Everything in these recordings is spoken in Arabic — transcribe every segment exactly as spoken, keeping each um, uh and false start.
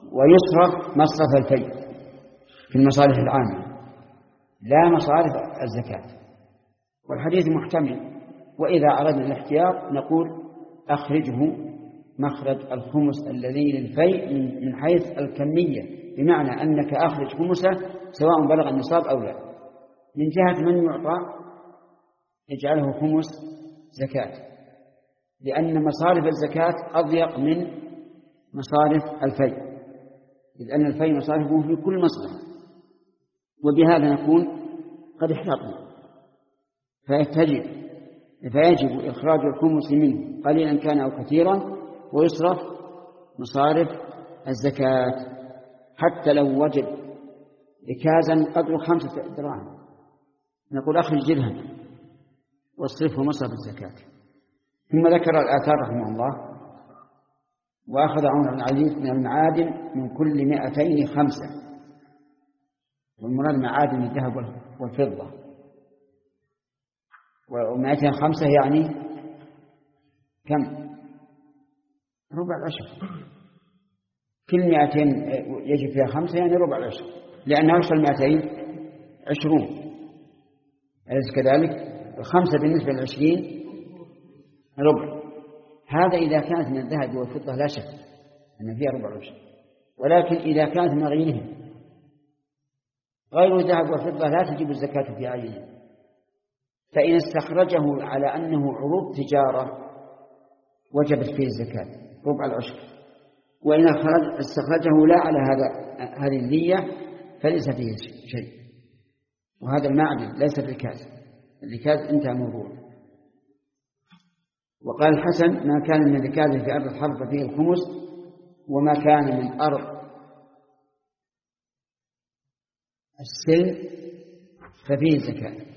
ويصرف مصرف الفيء في المصالح العامة لا مصارف الزكاة. والحديث محتمل. وإذا أردنا الاحتياط نقول أخرجه مخرج الخمس الذي للفيء من حيث الكمية، بمعنى أنك أخرج خمسه سواء بلغ النصاب أو لا. من جهة من يعطى يجعله خمس زكاة، لأن مصارف الزكاة أضيق من مصارف الفيء، إذ أن الفيء مصارفه في كل مصلحة. وبهذا نكون قد احتاطنا، فيجب فيجب إخراج الخمس منه قليلا كان أو كثيرا، ويصرف مصارف الزكاة. حتى لو وجد إكازا قدره خمسة دراهم نقول أخرج درهم واصرفه مصرف الزكاة. ثم ذكر الآثار رحمه الله: وأخذ عمر بن العزيز من المعادن من كل مائتين خمسة، والمراد معادن الذهب والفضة، ومائتين خمسة يعني كم؟ ربع العشر. كل مائتين يجب فيها خمسة يعني ربع العشر، لأن عشر المائتين عشرون، أليس كذلك؟ الخمسة بالنسبة للعشرين ربع. هذا إذا كانت من الذهب والفضة لا شك أن فيها ربع العشر، ولكن إذا كانت من غيرهم غير الذهب والفضة لا تجب الزكاة في عينه. فإن استخرجه على أنه عروض تجارة وجبت فيه الزكاة ربع العشر، وإن استخرجه لا على هذا هذه النية فليس فيه شيء. وهذا المعدن ليس الركاز، الركاز انتهى موضوع. وقال الحسن: ما كان من الركاز في أرض الحرب ففيه الخمس، وما كان من أرض السلم ففيه الزكاة.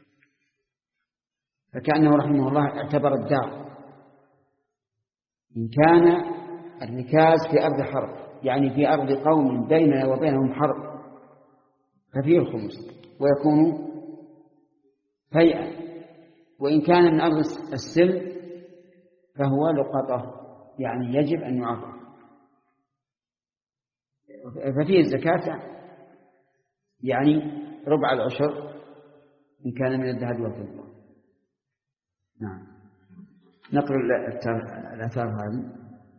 فكأنه رحمه الله اعتبر الدار. إن كان الركاز في أرض حرب يعني في أرض قوم بيننا وبينهم حرب ففيه الخمس ويكون فيئا. وإن كان من أرض السلم فهو لقطة يعني يجب أن يعطى، ففيه الزكاة يعني ربع العشر إن كان من الذهب والفضة. نعم. نقرأ الآثار هذه.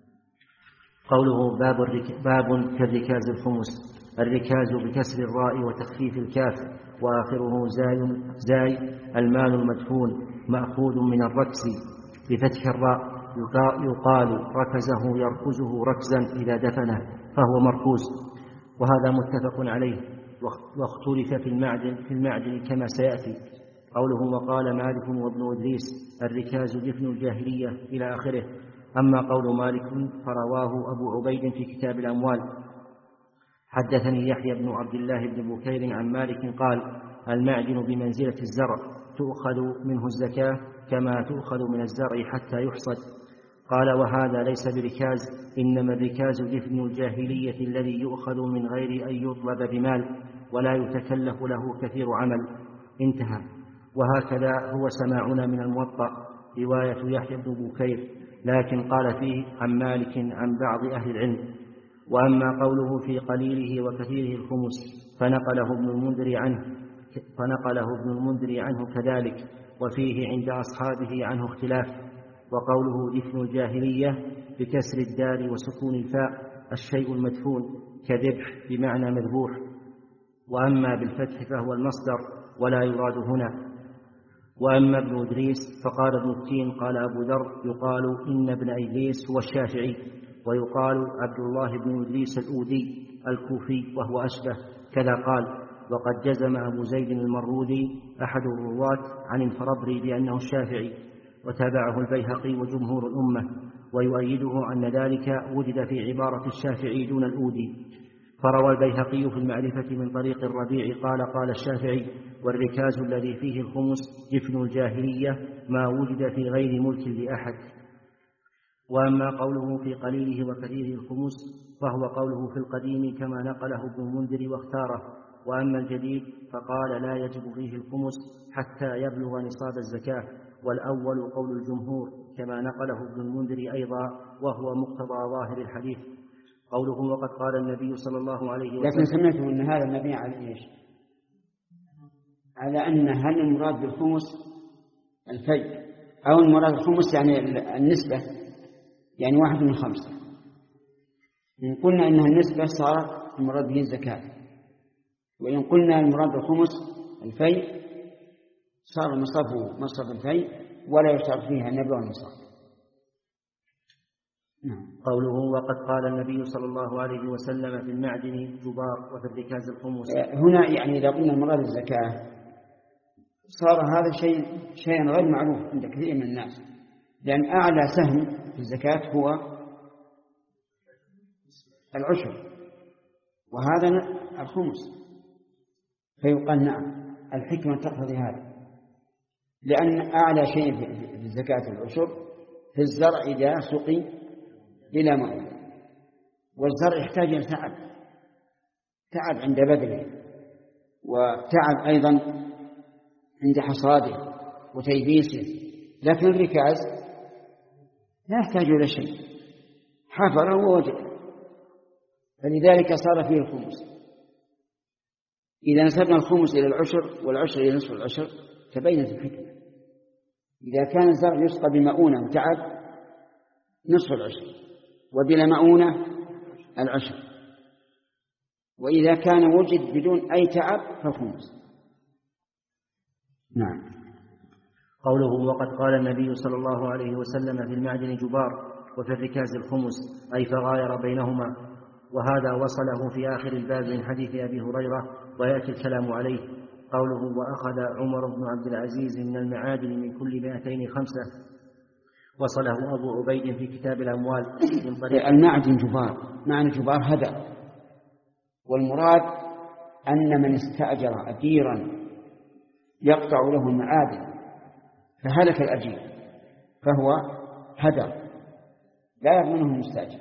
قوله باب, باب كالركاز الخمس. الركاز بكسر الراء وتخفيف الكاف وآخره زاي, زاي المال المدفون مأخوذ من الركز بفتح الراء، يقال ركزه يركزه ركزا إذا دفنه فهو مركوز. وهذا متفق عليه، واختلف في المعدن, في المعدن كما سيأتي. قوله وقال مالك وابن إدريس الركاز دفن الجاهلية إلى آخره. أما قول مالك فرواه أبو عبيد في كتاب الأموال. حدثني يحيى بن عبد الله بن بكير عن مالك قال المعدن بمنزلة الزرع تؤخذ منه الزكاة كما تؤخذ من الزرع حتى يحصد. قال وهذا ليس بركاز، إنما الركاز دفن الجاهلية الذي يؤخذ من غير أن يطلب بمال ولا يتكلف له كثير عمل. انتهى. وهكذا هو سماعنا من الموطأ رواية يحيى بن بكير، لكن قال فيه عن مالك عن بعض أهل العلم. وأما قوله في قليله وكثيره الخمس فنقله ابن المنذر عنه فنقله ابن المنذر عنه كذلك، وفيه عند أصحابه عنه اختلاف. وقوله دفن الجاهلية بكسر الدال وسكون الفاء الشيء المدفون كذبح بمعنى مذبوح، وأما بالفتح فهو المصدر ولا يراد هنا. وأما ابن إدريس فقال ابن التين قال أبو ذر يقال إن ابن إدريس هو الشافعي، ويقال عبد الله بن إدريس الأودي الكوفي وهو أشبه كذا قال. وقد جزم أبو زيد المروذي أحد الرواة عن الفربري بأنه الشافعي، وتابعه البيهقي وجمهور الأمة، ويؤيده أن ذلك وجد في عبارة الشافعي دون الأودي. فروى البيهقي في المعرفة من طريق الربيع قال قال الشافعي والركاز الذي فيه الخمس دفن الجاهلية ما وجد في غير ملك لأحد. وأما قوله في قليله وكثيره الخمس فهو قوله في القديم كما نقله ابن المنذر واختاره. وأما الجديد فقال لا يجب فيه الخمس حتى يبلغ نصاب الزكاة، والأول قول الجمهور كما نقله ابن المنذر أيضا، وهو مقتضى ظاهر الحديث. قوله وقد قال النبي صلى الله عليه وسلم. لكن سمعتم أن هذا المبني على إيش؟ على أن هل المراد بالخمس الفيء أو المراد بالخمس يعني النسبة، يعني واحد من خمسة. إن قلنا إنها النسبة صار المراد به الزكاة، وإن قلنا المراد بالخمس الفيء صار مصرفه مصرف الفيء ولا يشترط فيها النبي والنصاب. نعم. قوله وقد قال النبي صلى الله عليه وسلم في المعدن جبار وفي الركاز الخمس. هنا يعني إذا قلنا المراد الزكاة صار هذا شيء شيئا غير معروف عند كثير من الناس، لأن أعلى سهم في الزكاة هو العشر وهذا الخمس، فيقال نعم الحكمة تقتضي هذا، لأن أعلى شيء في الزكاة العشر في الزرع إذا سقي إلى ماء، والزرع يحتاج إلى تعب تعب عند بذله وتعب أيضا عند حصاده وتيبيسه، لكن الركاز لا يحتاج إلى شيء، حفره ووجد، فلذلك صار فيه الخمس. إذا نسبنا الخمس إلى العشر والعشر إلى نصف العشر تبينت الحكمة. إذا كان الزرع يسقى بمؤونة وتعب نصف العشر، وبلا مؤونة العشر، وإذا كان وجد بدون أي تعب فالخمس. نعم. قوله وقد قال النبي صلى الله عليه وسلم في المعدن جبار وفي الركاز الخمس، أي فغاير بينهما، وهذا وصله في آخر الباب من حديث أبي هريرة ويأتي الكلام عليه. قوله وأخذ عمر بن عبد العزيز من المعادن من كل مائتين خمسة، وصله أبو عبيد في كتاب الأموال من طريق. المعدن جبار، معنى جبار هدى، والمراد أن من استأجر أجيرا يقطع له المعادن فهلك الأجير فهو هدى لا يضمنه المستأجر،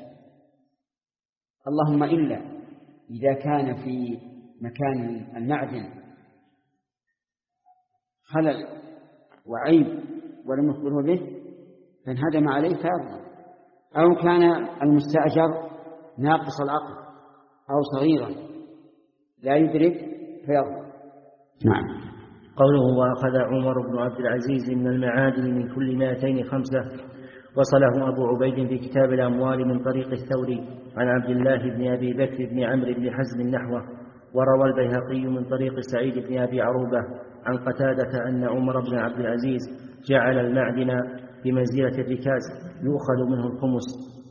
اللهم إلا إذا كان في مكان المعدن خلل وعيب ولم يخبره به فانهدم عليه فيضمن، أو كان المستأجر ناقص العقل أو صغيرا لا يدرك فيضمن. نعم. قوله وأخذ عمر بن عبد العزيز من المعادن من كل مائتين خمسة، وصله أبو عبيد في كتاب الأموال من طريق الثوري عن عبد الله بن أبي بكر بن عمرو بن حزم نحوه. وروى البيهقي من طريق سعيد بن أبي عروبة عن قتادة أن عمر بن عبد العزيز جعل المعدن بمنزلة الركاز يؤخذ منه الخمس،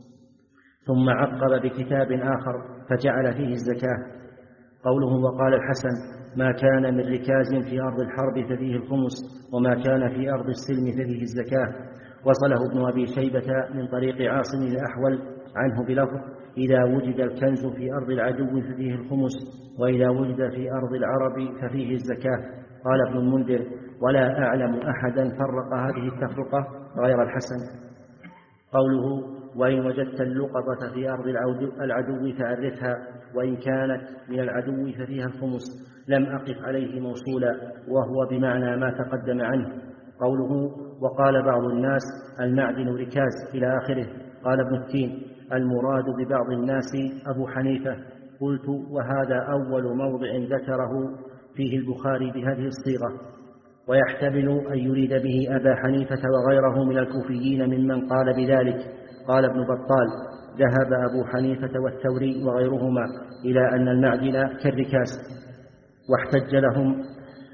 ثم عقب بكتاب آخر فجعل فيه الزكاة. قوله وقال الحسن ما كان من ركاز في أرض الحرب ففيه الخمس، وما كان في أرض السلم ففيه الزكاة. وصله ابن أبي شيبة من طريق عاصم الأحول عنه بلفظ إذا وجد الكنز في أرض العدو ففيه الخمس، وإذا وجد في أرض العرب ففيه الزكاة. قال ابن المنذر ولا أعلم أحدا فرق هذه التفرقة غير الحسن. قوله وإن وجدت اللقطة في أرض العدو فعرفها، وإن كانت من العدو ففيها الخمس، لم أقف عليه موصولا، وهو بمعنى ما تقدم عنه. قوله وقال بعض الناس المعدن ركاز إلى آخره. قال ابن التين المراد ببعض الناس أبو حنيفة. قلت وهذا أول موضع ذكره فيه البخاري بهذه الصيغة، ويحتمل أن يريد به أبا حنيفة وغيره من الكوفيين ممن قال بذلك. قال ابن بطال ذهب أبو حنيفة والثوري وغيرهما إلى أن المعدن كالركاز، واحتج لهم,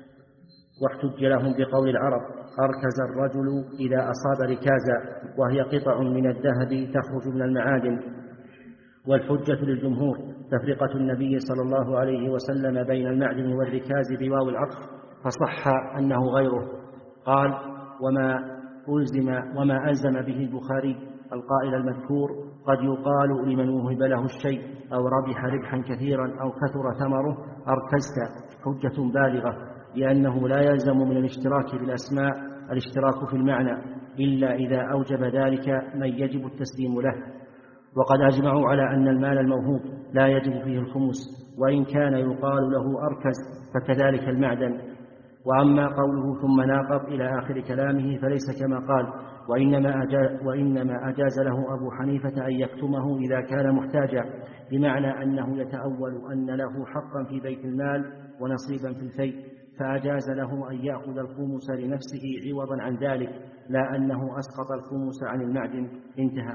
واحتج لهم بقول العرب أركز الرجل إذا أصاب ركازا، وهي قطع من الذهب تخرج من المعادن. والحجة للجمهور تفرقة النبي صلى الله عليه وسلم بين المعدن والركاز بواو العطف، فصح أنه غيره. قال وما ألزم وما ألزم به البخاري القائل المذكور قد يقال لمن وهب له الشيء أو ربح ربحا كثيرا أو كثر ثمره أركزت، حجة بالغة، لأنه لا يلزم من الاشتراك بالأسماء الاشتراك في المعنى إلا إذا أوجب ذلك من يجب التسليم له. وقد أجمعوا على أن المال الموهوب لا يجب فيه الخمس، وإن كان يقال له أركز فكذلك المعدن. وأما قوله ثم ناقض إلى آخر كلامه فليس كما قال، وإنما أجاز, وإنما أجاز له أبو حنيفة أن يكتمه إذا كان محتاجا، بمعنى أنه يتأول أن له حقا في بيت المال ونصيبا في الفيء، فأجاز له أن يأخذ الخمس لنفسه عوضا عن ذلك، لا أنه أسقط الخمس عن المعدن. انتهى.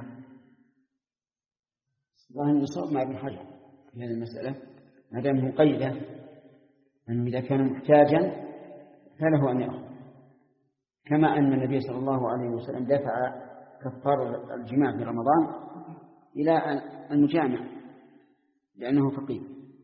ظاهر يصاب مع ابن حجر في هذه المسألة ما دام مقيدة أنه إذا كان محتاجا فله أن يأخذ، كما أن النبي صلى الله عليه وسلم دفع كفار الجماع في رمضان إلى المجامع لأنه فقير.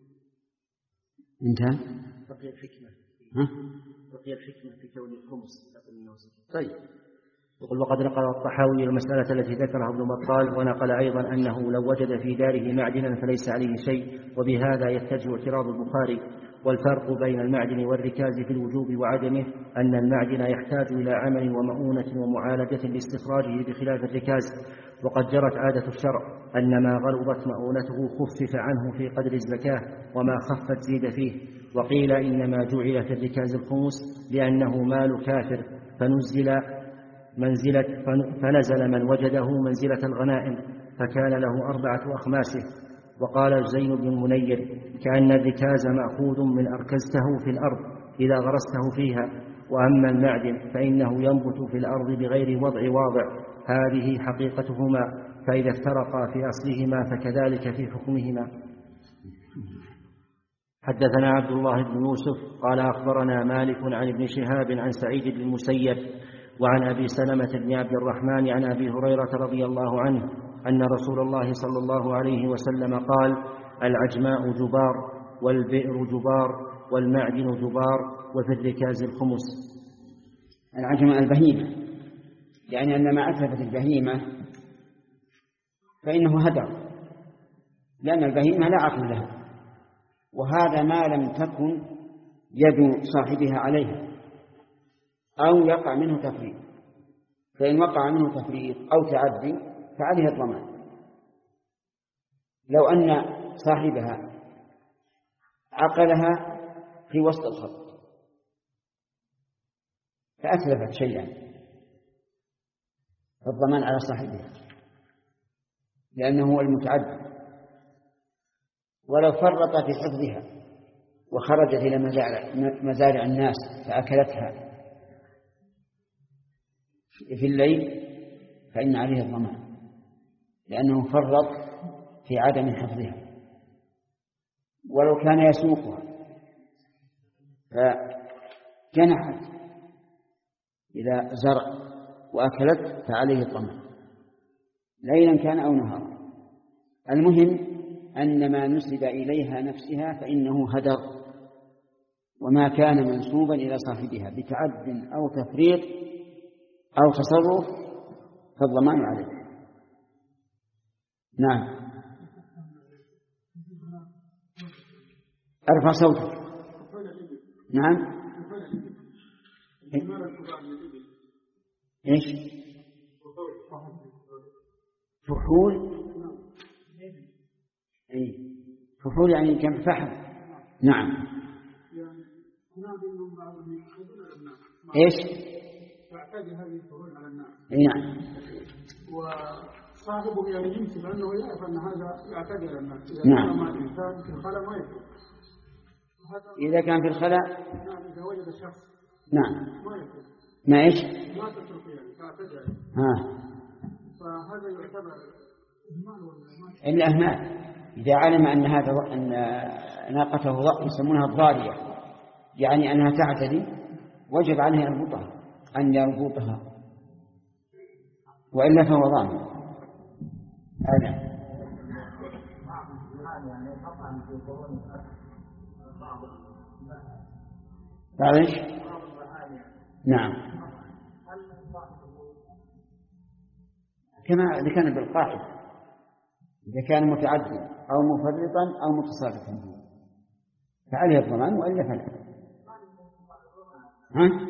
انتهى. بقي الحكمة ها؟ بقي الحكمة في كون الخمس. طيب. يقول وقد نقل الطحاوي المسألة التي ذكرها ابن بطال، ونقل أيضا أنه لو وجد في داره معدنا فليس عليه شيء، وبهذا يتجه اعتراض البخاري. والفرق بين المعدن والركاز في الوجوب وعدمه أن المعدن يحتاج إلى عمل ومؤونة ومعالجة لاستخراجه بخلاف الركاز. وقد جرت عادة الشرع أن ما غلظت مؤونته خفف عنه في قدر الزكاة، وما خفت زيد فيه. وقيل إنما جعل في الركاز الخمس لأنه مال كافر فنزل منزلة فنزل من وجده منزلة الغنائم، فكان له أربعة أخماسه. وقال زين بن المنير كأن الركاز مأخوذ من أركزته في الأرض إذا غرسته فيها، وأما المعدن فإنه ينبت في الأرض بغير وضع واضع. هذه حقيقتهما، فإذا افترقا في أصلهما فكذلك في حكمهما. حدثنا عبد الله بن يوسف قال أخبرنا مالك عن ابن شهاب عن سعيد بن المسيب وعن أبي سلمة بن عبد الرحمن عن أبي هريرة رضي الله عنه أن رسول الله صلى الله عليه وسلم قال: العجماء جبار، والبئر جبار، والمعدن جبار، وفي الركاز الخمس. العجماء البهيمة، يعني أن ما أتلفت البهيمة فإنه هدر، لأن البهيمة لا عقل لها، وهذا ما لم تكن يد صاحبها عليها أو يقع منه تفريط، فإن وقع منه تفريط أو تعدي فعليه الضمان. لو أن صاحبها عقلها في وسط الخط فأتلفت شيئا فالضمان على صاحبها لأنه هو المتعدي. ولو فرط في حفظها وخرجت إلى مزارع الناس فأكلتها في الليل فإن عليه الضمان، لأنه فرط في عدم حفظها. ولو كان يسوقها فجنحت إلى زرع وأكلت فعليه الضمان ليلا كان أو نهارا. المهم أن ما نسب إليها نفسها فإنه هدر، وما كان منسوبا إلى صاحبها بتعد أو تفريط أو تصرف فالضمان عليه. نعم. ارفع صوتك. نعم. ايش؟ فحول. اي فحول يعني كم فحل. نعم. ايش؟ تعتدي هذه الفحول على الناس. اي نعم. وصاحبه يعني يمسك لأنه يعرف أن هذا يعتدي على الناس. نعم. ما الإنسان في الخلاء ما يكون. إذا كان في الخلاء. نعم. إذا وجد الشخص. نعم. ما يكون. ما إيش؟ ما تترك يعني تعتدي. ها. فهذا يعتبر إهمال ولا إلا إهمال. إذا علم أن هذا أن ناقته يسمونها الضارية، يعني أنها تعتدي، وجب عليه أن يربطها أن يربطها وإلا فهو ضامن. هذا معلش. نعم. كما إذا كان بالقاعدة، إذا كان متعددا أو مفرطا أو متصرفا فعليه الضمان وإلا فلا. ها؟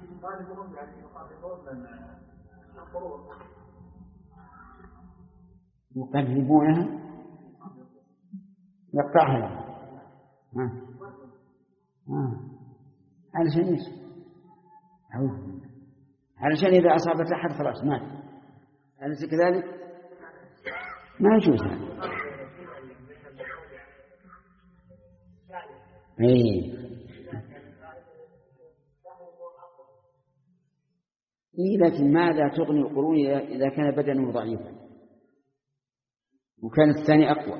يقربونها يقطعها لها. ها ها علشان ايش؟ علشان إذا أصابت أحد خلاص مات. أليس كذلك؟ ما يجوز هذا. اي إيه لكن ماذا تغني القرون إذا كان بدنه ضعيفا وكان الثاني أقوى؟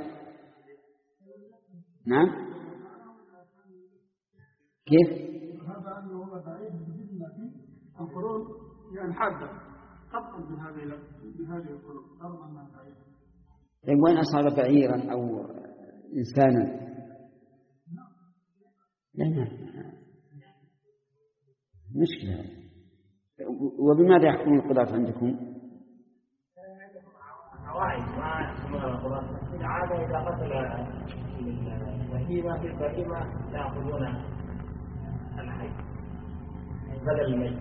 نعم كيف؟ هذا أنه هو ضعيف بجسمه في القرون يعني حادة قطعا بهذه بهذه القرون رغم أنها ضعيفة. طيب وين أصاب بعيرا أو إنسانا؟ لا لا مشكلة. وبماذا يحكم القضاة عندكم؟ عوائد ما يسمونها القضاة. العادة إذا قتل البهيمة في البهيمة يأخذون الحي بدل الميت.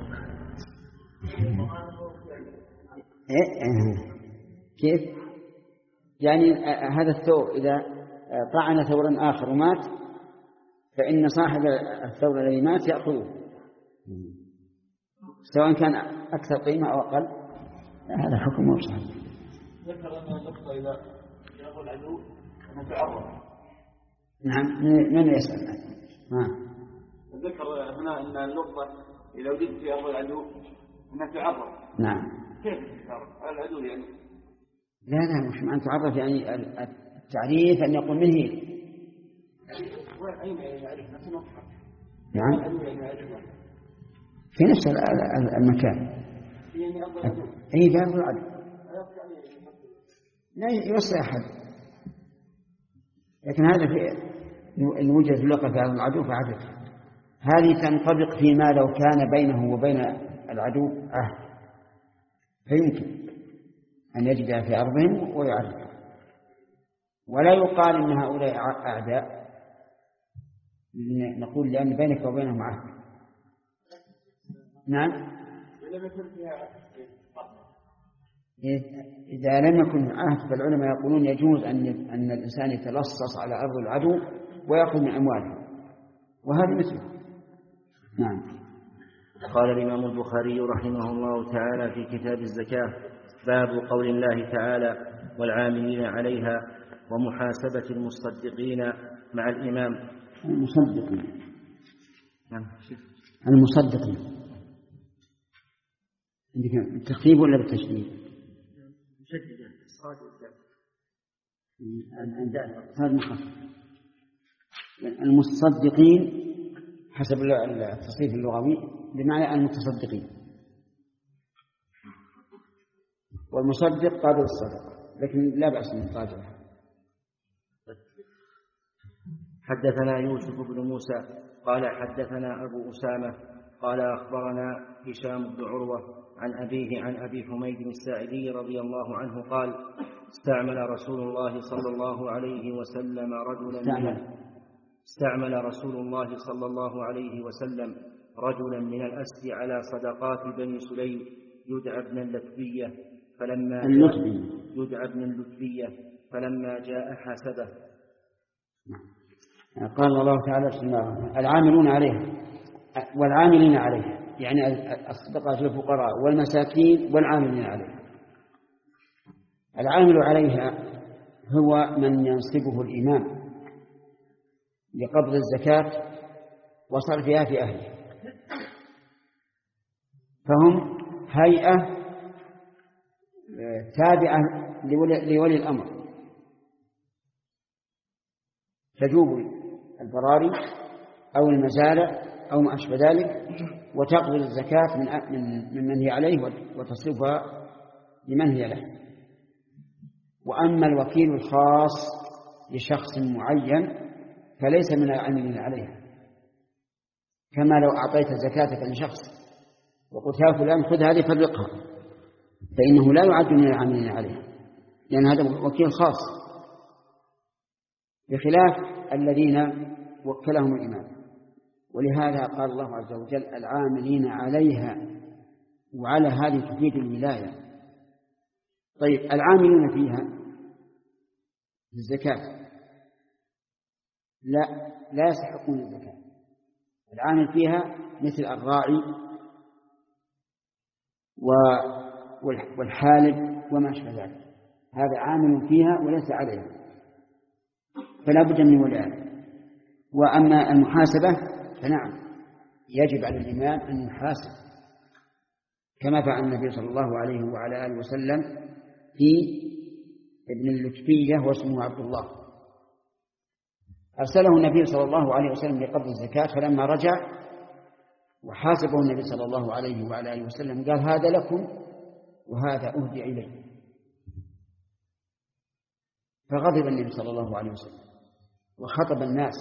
كيف؟ يعني هذا الثور إذا طعن ثورا آخر ومات فإن صاحب الثور الذي مات يأخذه سواء كان أكثر قيمة أو أقل. هذا حكم مو صحيح. ذكر أن النقطة إذا يأخذ العدو أنه تعرض. نعم من يسأل؟ نعم ذكر هنا أن اللقطة إذا وجدت في أرض العدو أنها تعرض. نعم كيف تعرض العدو يعني؟ لا لا مش معنى تعرف يعني التعريف أن يقول من هي. أين يعرف نفس النقطة؟ نعم في نفس المكان. أي باب العدو لا يوصي أحد. لكن هذا في الوجه في اللقطة في العدو فعدد. هذه تنطبق فيما لو كان بينه وبين العدو عهد فيمكن أن يجد في أرضهم ويعرف. ولا يقال إن هؤلاء أعداء، نقول لأن بينك وبينهم عهد. نعم إذا لم يكن عهد فالعلماء يقولون يجوز أن أن الإنسان يتلصص على أرض العدو ويأخذ من أمواله وهذا مثله. نعم. قال الإمام البخاري رحمه الله تعالى في كتاب الزكاة: باب قول الله تعالى: والعاملين عليها ومحاسبة المصدقين مع الإمام. المصدقين المصدقين عندك التخفيف ولا بالتشديد؟ مشددة صاد هذا مخفف. المصدقين حسب التصريف اللغوي بمعنى المتصدقين، والمصدق قابل الصدقة لكن لا بأس من الراجح. حدثنا يوسف بن موسى قال حدثنا أبو أسامة قال أخبرنا هشام بن عروة عن أبيه عن أبي حميد الساعدي رضي الله عنه قال: استعمل رسول الله صلى الله عليه وسلم رجلا استعمل, استعمل رسول الله صلى الله عليه وسلم رجلا من الأسد على صدقات بني سليم يدعى ابن اللتبية فلما جاء يدعى ابن اللتبية فلما جاء حاسبه. قال الله تعالى: العاملون عليها والعاملين عليها، يعني الصدقات للفقراء والمساكين والعاملين عليها. العامل عليها هو من ينصبه الإمام لقبض الزكاة وصرفها في أهله، فهم هيئة تابعة لولي الأمر تجوب البراري أو المزارع أو ما أشبه ذلك وتقبض الزكاة من من هي عليه وتصرفها لمن هي له. وأما الوكيل الخاص لشخص معين فليس من العاملين عليها، كما لو أعطيت زكاتك لشخص وقلت: يا فلان خذ هذه فرقها، فإنه لا يعد من العاملين عليها لأن هذا وكيل خاص، بخلاف الذين وكلهم الإمام. ولهذا قال الله عز وجل: العاملين عليها، وعلى هذه تفيد الولاية. طيب العاملون فيها الزكاة لا لا يستحقون الزكاة. العامل فيها مثل الراعي والحالب وما أشبه ذلك، هذا عامل فيها وليس عليها. فلا بد من ولاء. وأما المحاسبة فنعم يجب على الإمام أن يحاسب كما فعل النبي صلى الله عليه وعلى آله وسلم في ابن اللتبية واسمه عبد الله. أرسله النبي صلى الله عليه وسلم لقبض الزكاة، فلما رجع وحاسبه النبي صلى الله عليه وعلى آله وسلم قال هذا لكم وهذا أهدي إليه، فغضب النبي صلى الله عليه وسلم وخطب الناس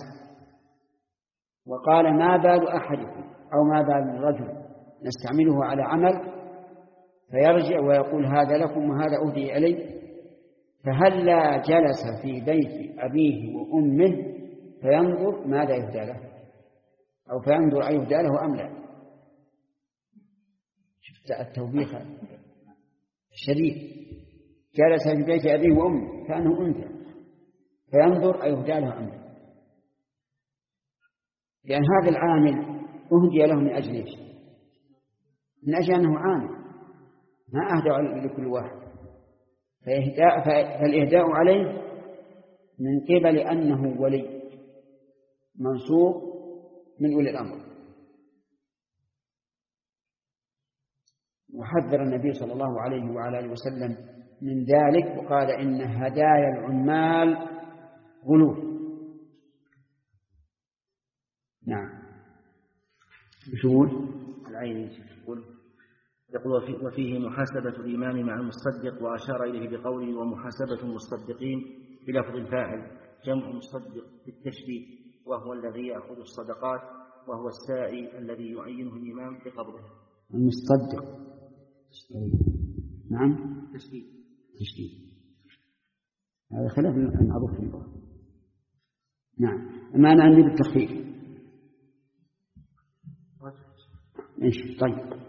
وقال ما بال أحدكم أو ما بال الرجل نستعمله على عمل فيرجع ويقول هذا لكم وهذا أهدي إليه، فهلا جلس في بيت أبيه وأمه فينظر ماذا يهدى له أو فينظر أن يهدى له أم لا. شفت التوبيخ الشديد، جلس في بيت أبيه وأمه كأنه أنثى فينظر أن يهدى له أم لا، لأن هذا العامل أهدي له من أجل إيش؟ من أجل أنه عامل، ما أهدى لكل واحد، فالإهداء عليه من قبل أنه ولي منصوب من أولي الأمر. وحذر النبي صلى الله عليه وعلى آله وسلم من ذلك وقال إن هدايا العمال غلو. نعم. بشمول العين يقول يقول وفيه محاسبة الإمام مع المصدق، وأشار إليه بقوله ومحاسبة المصدقين بلفظ الفاعل جمع مصدق بالتشديد، وهو الذي يأخذ الصدقات وهو الساعي الذي يعينه الإمام بقبضه. المصدق نعم تشديد تشديد هذا خلاف المعروف في اللغة. نعم ما أنا عندي بالتخفيف. إيش طيب.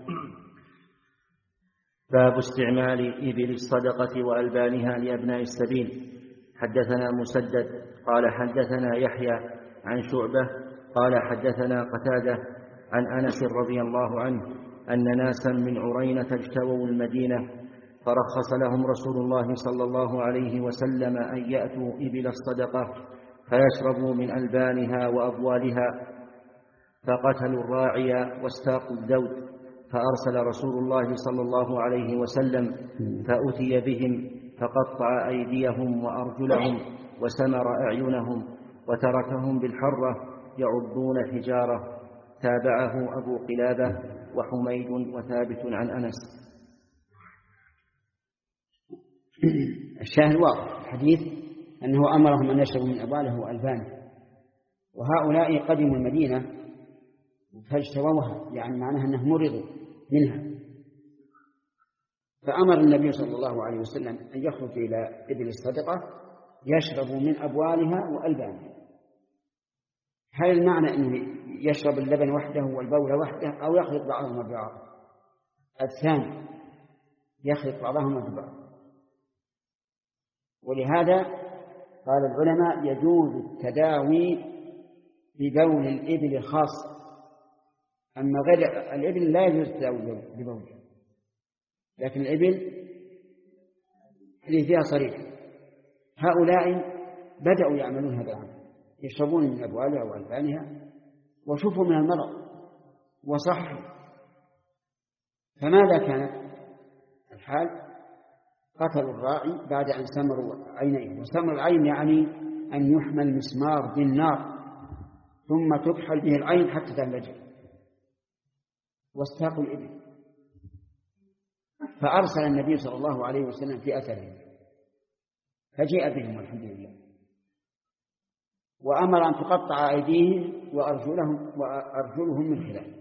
باب استعمال إبل الصدقة وألبانها لأبناء السبيل. حدثنا مسدد قال حدثنا يحيى عن شعبة قال حدثنا قتادة عن أنس رضي الله عنه أن ناسا من عرينة اجتووا المدينة فرخص لهم رسول الله صلى الله عليه وسلم أن يأتوا إبل الصدقة فيشربوا من ألبانها وأبوالها، فقتلوا الراعي واستاقوا الذود، فأرسل رسول الله صلى الله عليه وسلم فأتي بهم فقطع أيديهم وأرجلهم وسمر أعينهم وتركهم بالحرة يعضون الحجارة. تابعه أبو قلابة وحميد وثابت عن أنس. الشاهد واضح الحديث أنه أمرهم أن يشربوا من أبواله وألبانه، وهؤلاء قدموا المدينة فاجتووها، يعني معناها أنهم مرضوا منها، فأمر النبي صلى الله عليه وسلم أن يخرج إلى إبل الصدقة يشربوا من أبوالها وألبانها. هل المعنى أنه يشرب اللبن وحده والبول وحده أو يخلط بعضهما ببعض؟ الثاني يخلط بعضهما ببعض. ولهذا قال العلماء يجوز التداوي ببول الإبل خاصة، أما غير الإبل لا يجوز التداوي ببولها، لكن الإبل اللي فيها صريح هؤلاء بدأوا يعملون هذا العمل، يشربون من أبوالها وألبانها وشفوا من المرض وصحوا. فماذا كانت الحال؟ قتلوا الراعي بعد أن سمروا عينيه، وسمر العين يعني أن يحمل مسمار بالنار ثم تكحل به العين حتى تنفجر، واستاقوا الإبل. فأرسل النبي صلى الله عليه وسلم في أثرهم فجاء بهم والحمد لله، وأمر أن تقطع أيديهم وأرجلهم وأرجلهم من خلاف.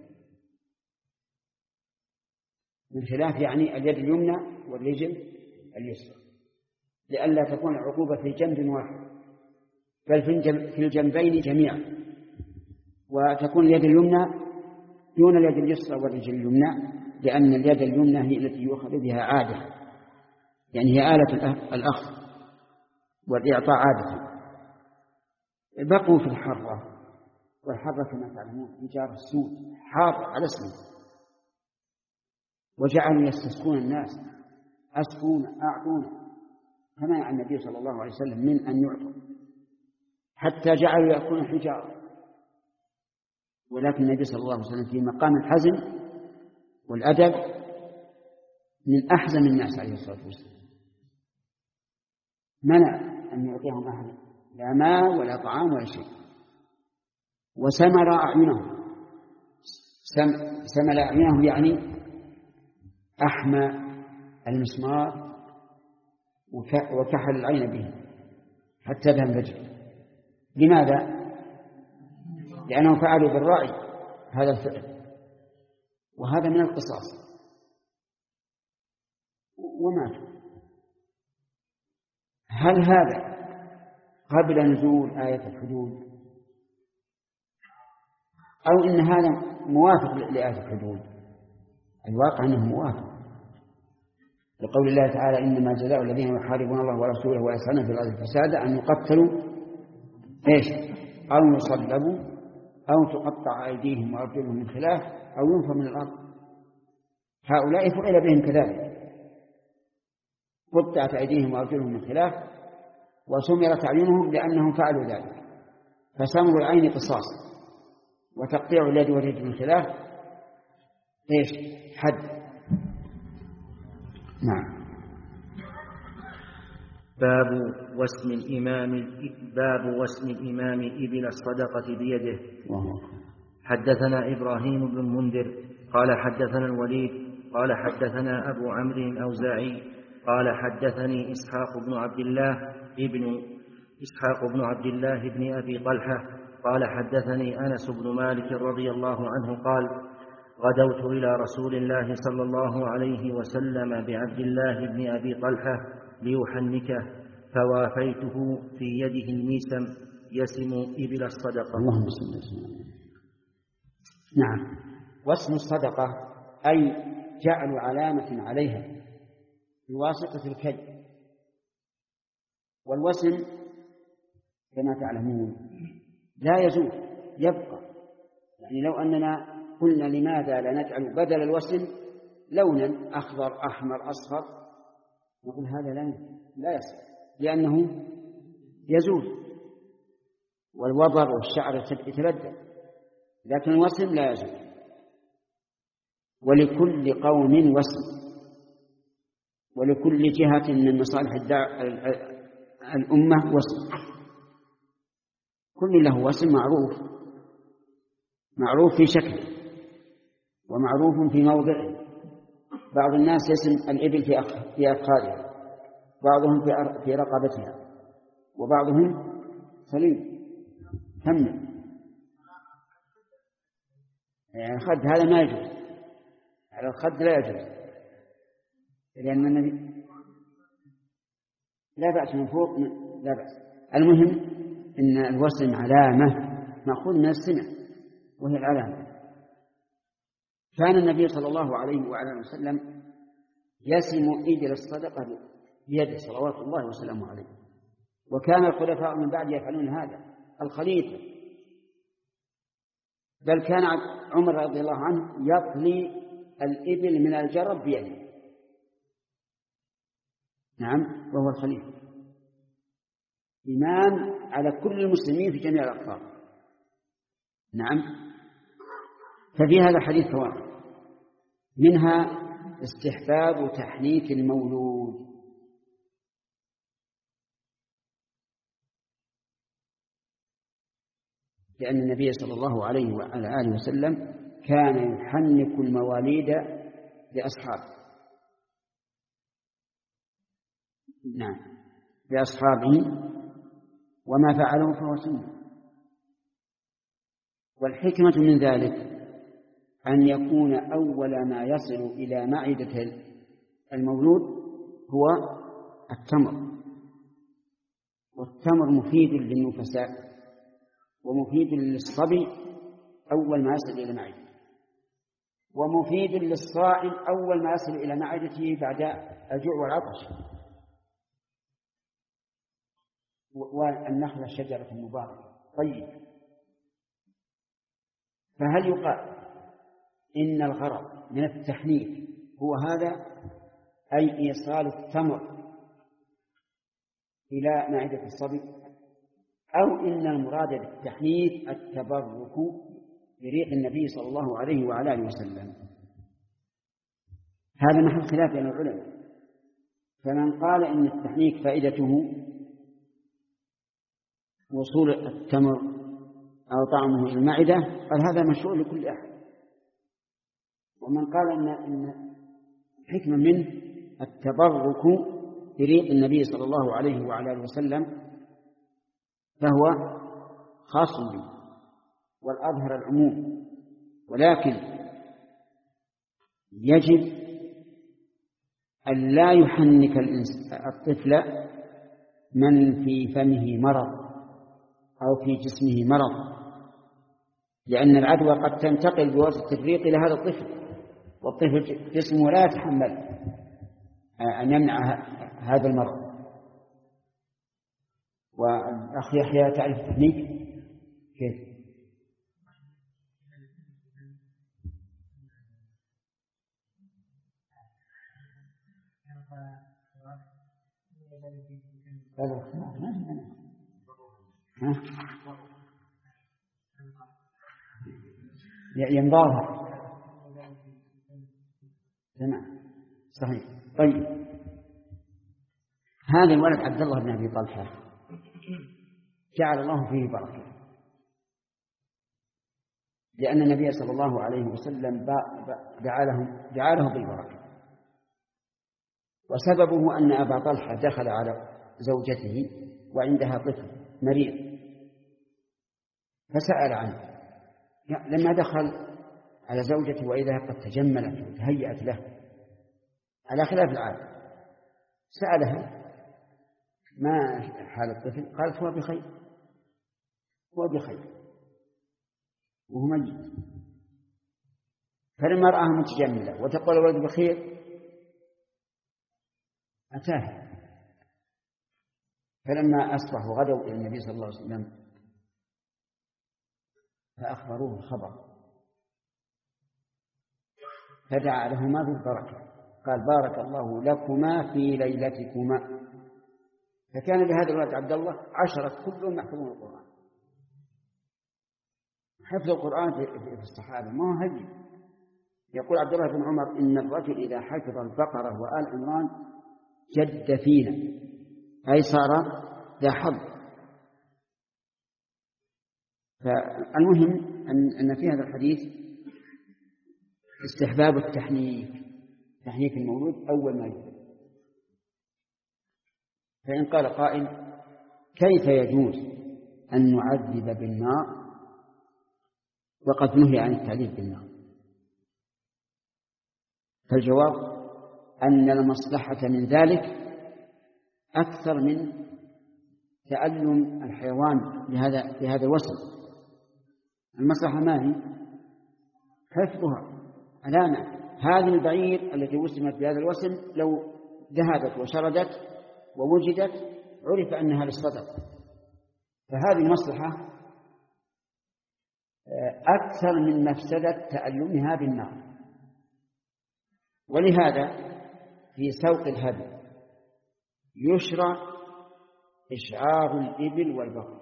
من خلاف يعني اليد اليمنى والرجل اليسرى، لئلا تكون العقوبة في جنب واحد بل في الجنبين جميعا، وتكون اليد اليمنى دون اليد اليسرى والرجل اليمنى، لأن اليد اليمنى هي التي يؤخذ بها عادة، يعني هي آلة الأخذ والإعطاء عادة. بقوا في الحرة، والحرة كما تعلمون حجارة السود حار على اسمه، وجعلوا يستسقون الناس أسقون أعطونا، كما يعني النبي صلى الله عليه وسلم من أن يعطوا. حتى جعلوا يأكلون حجارة. ولكن النبي صلى الله عليه وسلم في مقام الحزم والأدب من أحزم الناس عليه الصلاة والسلام، منع أن يعطيهم أحد لا ماء ولا طعام ولا شيء. وسمر أعينهم، سمل أعينهم يعني أحمى المسمار وكحل العين به حتى تنفجر. لماذا؟ لأنهم فعلوا بالرأي هذا الفعل، وهذا من القصاص، وماتوا. هل هذا قبل نزول آية الحدود، أو إن هذا موافق لآية الحدود؟ الواقع أنه موافق لقول الله تعالى: إنما جزاء الذين يحاربون الله ورسوله ويسعون في الأرض فسادا أن يقتلوا إيش أو يصلبوا أو تقطع أيديهم وأرجلهم من خلاف أو ينفوا من الأرض. هؤلاء فعل بهم كذلك، قطعت أيديهم وأرجلهم من خلاف وسمرت أعينهم لأنهم فعلوا ذلك. فسمر العين قصاص، وتقطيع اليد والرجل من خلاف إيش حد. نعم. باب وسم الإمام باب وسم الإمام إبل الصدقة بيده. حدثنا إبراهيم بن المنذر قال حدثنا الوليد قال حدثنا أبو عمرو الأوزاعي قال حدثني إسحاق بن عبد الله ابن إسحاق بن عبد الله بن أبي طلحة قال حدثني أنس بن مالك رضي الله عنه قال: غدوت إلى رسول الله صلى الله عليه وسلم بعبد الله بن أبي طلحة ليحنكه، فوافيته في يده الميسم يسم إبل الصدقة. اللهم صل وسلم. نعم. واسم الصدقة أي جعل علامة عليها بواسطة الكي. والوسم كما تعلمون لا يزول، يبقى. يعني لو أننا قلنا لماذا لا نجعل بدل الوسم لونا أخضر أحمر أصفر، نقول هذا لا لا يصح، لأنه يزول والوبر والشعر يتبدل، لكن الوسم لا يزول. ولكل قوم وسم، ولكل جهة من مصالح الأمة وسم، كل له وسم معروف، معروف في شكله ومعروف في موضعه. بعض الناس يسم الإبل في أفخاذها، بعضهم في رقبتها، وبعضهم سليم كمل. يعني الخد هذا ما يجوز، على الخد لا يجوز، لأن النبي لا بأس من فوق لا بأس. المهم إن الوسم علامة مأخوذ من السمع وهي العلامة. كان النبي صلى الله عليه وعلى وسلم يسم إبل الصدقة بيده صلوات الله وسلامه عليه، وكان الخلفاء من بعد يفعلون هذا. الخليفة بل كان عمر رضي الله عنه يطلي الإبل من الجرب بيده، نعم، وهو الخليفة إمام على كل المسلمين في جميع الأقطار، نعم. ففي هذا الحديث فوائد، منها استحباب تحنيك المولود، لأن النبي صلى الله عليه وعلى آله وسلم كان يحنك المواليد لأصحابه، نعم، لأصحابه، وما فعلوا فهو سنة. والحكمة من ذلك أن يكون أول ما يصل إلى معدة المولود هو التمر، والتمر مفيد للنفساء ومفيد للصبي أول ما يصل إلى معدته، ومفيد للصائم أول ما يصل إلى معدته بعد الجوع والعطش. والنخلة شجرة مباركة طيب. فهل يقال إن الغرض من التحنيك هو هذا، أي إيصال التمر إلى معدة الصبي، أو إن المراد بالتحنيك التبرك بريح النبي صلى الله عليه وعلى آله وسلم. هذا محل خلاف بين العلماء، فمن قال إن التحنيك فائدته وصول التمر أو طعمه إلى المعدة قال هذا مشروع لكل أحد. ومن قال إن إن حكمة منه التبرك بريق النبي صلى الله عليه وعلى آله وسلم فهو خاص به والأظهر العموم، ولكن يجب أن لا يحنك الطفل من في فمه مرض أو في جسمه مرض، لأن العدوى قد تنتقل بواسطة التفريق إلى هذا الطفل، والطفل جسمه لا يتحمل أن يمنع هذا المرض. والأخ يحيى تعرف التحنيك كيف؟ ينضاها تمام صحيح. طيب هذا الولد عبد الله بن أبي طلحة جعل الله فيه بركة، لأن النبي صلى الله عليه وسلم دعا له دعا له بالبركة، وسببه أن أبا طلحة دخل على زوجته وعندها طفل مريض فسأل عنه، لما دخل على زوجته وإذا قد تجملت وتهيأت له على خلاف العادة سألها ما حال الطفل؟ قالت هو بخير هو بخير وهو ميت. فلما رآها متجملة وتقول الولد بخير أتاه، فلما أصبحوا غدوا إلى النبي صلى الله عليه وسلم فأخبروه الخبر فدعا لهما بالبركة، قال بارك الله لكما في ليلتكما. فكان لهذا الولد عبد الله عشرة كلهم يحفظون القرآن. حفظ القرآن في الصحابة ما هو هين. يقول عبد الله بن عمر إن الرجل إذا حفظ البقرة وآل عمران جد فينا، أي صار ذا حظ. فالمهم أن في هذا الحديث استحباب التحنيك، تحنيك المولود أول ما يولد. فإن قال قائل كيف يجوز أن نعذب بالنار وقد نهي عن التعذيب بالنار؟ فالجواب أن المصلحة من ذلك أكثر من تألم الحيوان لهذا لهذا الوصل. المصلحة ما هي؟ حفظها. علامة هذه البعير التي وسمت بهذا الوسم لو ذهبت وشردت ووجدت عرف أنها للصدقة، فهذه المصلحة أكثر من مفسدة تألمها بالنار. ولهذا في سوق الهدي يشرع إشعار الإبل والبقر.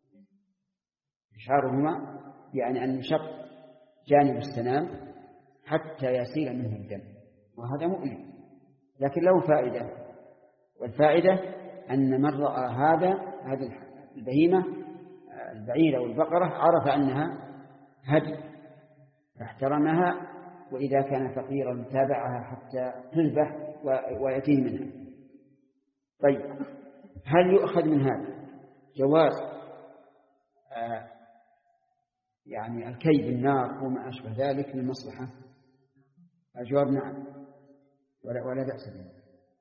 إشعارهما يعني أن يشق جانب السنام حتى يسيل منه الدم، وهذا مؤلم لكن له فائدة، والفائدة أن من رأى هذا هذه البهيمة البعيرة والبقرة عرف أنها هدي فاحترمها، وإذا كان فقيرا تابعها حتى تذبح ويأتيه منها. طيب هل يؤخذ من هذا جواز آه يعني الكي بالنار وما أشبه ذلك للمصلحة؟ الجواب نعم ولا, ولا بأس به.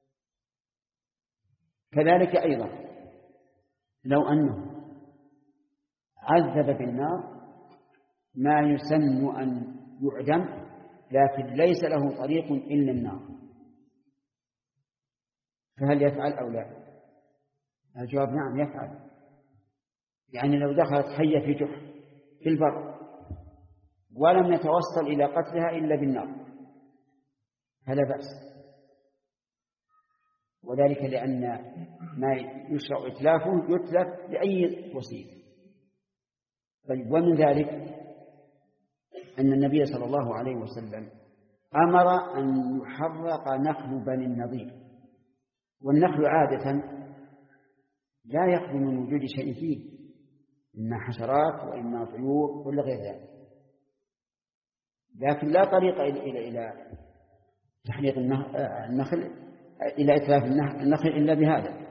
كذلك أيضا لو أنه عذب بالنار ما يسن أن يعدم لكن ليس له طريق إلا النار، فهل يفعل أو لا؟ الجواب نعم يفعل. يعني لو دخلت حية في جحر في البر ولم يتوصل إلى قتلها إلا بالنار فلا بأس. وذلك لأن ما يشرع إتلافه يتلف بأي وسيلة. طيب، ومن ذلك أن النبي صلى الله عليه وسلم أمر أن يحرق نخل بني النضير، والنخل عادة لا يخلو من وجود شيء فيه، إما حشرات وإما طيور ولا غير ذلك، لكن لا طريق إلى إلى تحريق النخل إلى إتلاف النخل إلا بهذا.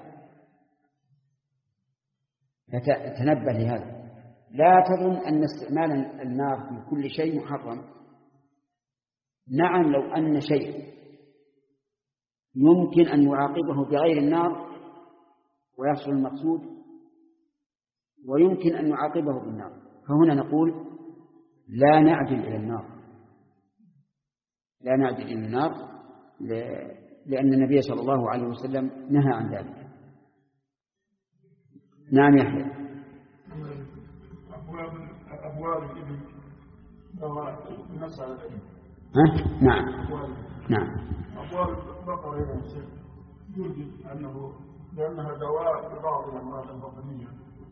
فتنبه لهذا، لا تظن أن استعمال النار في كل شيء محرم. نعم، لو أن شيء يمكن أن يعاقبه بغير النار ويحصل المقصود، ويمكن أن يعاقبه بالنار، فهنا نقول لا نعجل إلى النار، لا نعجل إلى النار، لأن النبي صلى الله عليه وسلم نهى عن ذلك. نعم يحيى. أبواب أبواب الإبل مسألة. ها؟ نعم. نعم. أبواب البقرة يا شيخ يوجد أنه لأنها دواء لبعض الأمراض البطنية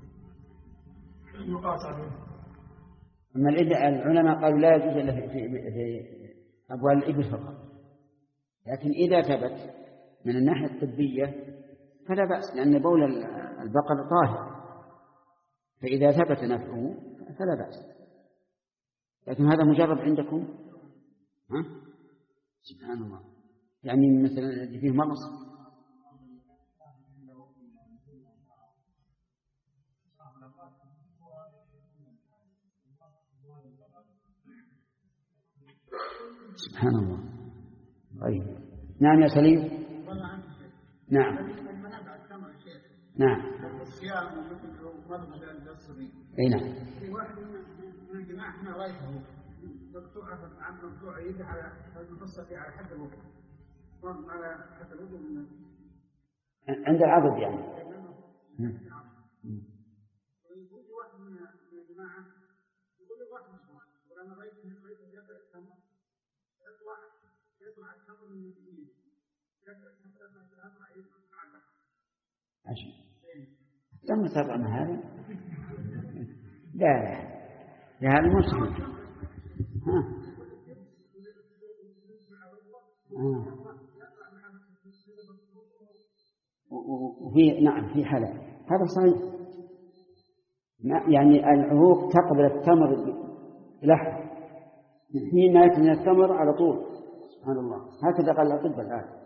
يقاس عليه. أما العلماء قالوا لا يجوز إلا في, في, في أبواب الإبل فقط، لكن إذا ثبت من الناحية الطبية فلا بأس، لأن بول البقر طاهر، فإذا ثبت نفعه فلا بأس. لكن هذا مجرب عندكم؟ ها؟ سبحان الله، يعني مثلا فيه مغص. سبحان الله. طيب، نعم يا سليم. نعم. نعم. الصيام مثل مرض الجسري. اي نعم. في واحد من الجماعة احنا رايحه مقطوعة عن مقطوعة يدي على المفصل على حد الوضوء. على حد الوضوء من عند العضد يعني. ويقول واحد من الجماعة يقول لي واحد مش واحد، وأنا رايح من رايح يقرأ التمر يطلع يطلع التمر من اليمين يقرأ التمر من الأمر يطلع على عشان لما تطعم هذا لا لا هذا مصحف. ها وفي نعم في حلال، هذا صحيح. يعني العروق تقبل التمر لحم حين ما يأتي من التمر على طول. سبحان الله، هكذا قال الأطباء الآن،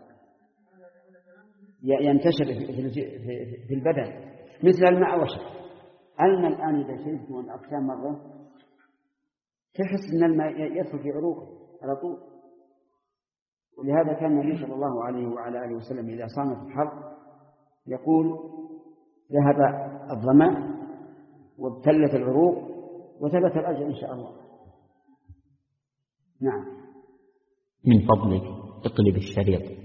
ينتشر في البدن مثل المعوشة. الماء الآن إذا شربت والأقسام مرة تحس أن الماء يدخل في عروقه على طول. ولهذا كان النبي صلى الله عليه وعلى آله وسلم إذا صام في الحر يقول ذهب الظمأ وابتلت العروق وثبت الأجر إن شاء الله. نعم. من فضلك اقلب الشريط.